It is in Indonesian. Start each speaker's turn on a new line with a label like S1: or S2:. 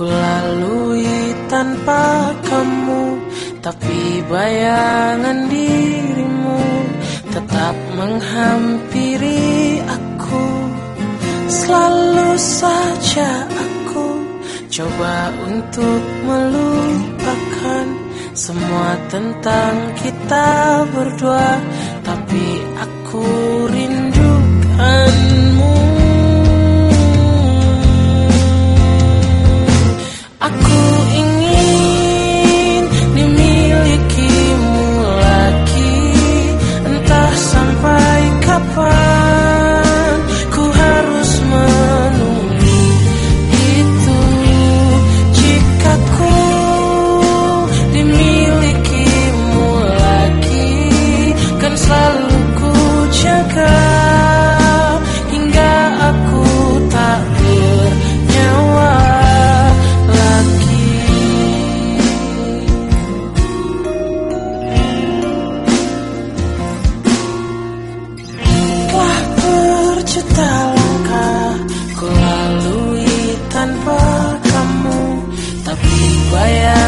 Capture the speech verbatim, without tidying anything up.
S1: ku lalui tanpa kamu, tapi bayangan dirimu tetap menghampiri aku. Selalu saja aku coba untuk melupakan semua tentang kita berdua, tapi aku rindukanmu. Aku ingin dimilikimu lagi, entah sampai kapan ku harus menunggu itu. Jika ku dimilikimu lagi, kan selalu ku jaga hingga aku tak bernyawa lagi. Telah berjuta langkah ku lalui tanpa kamu, tapi bayang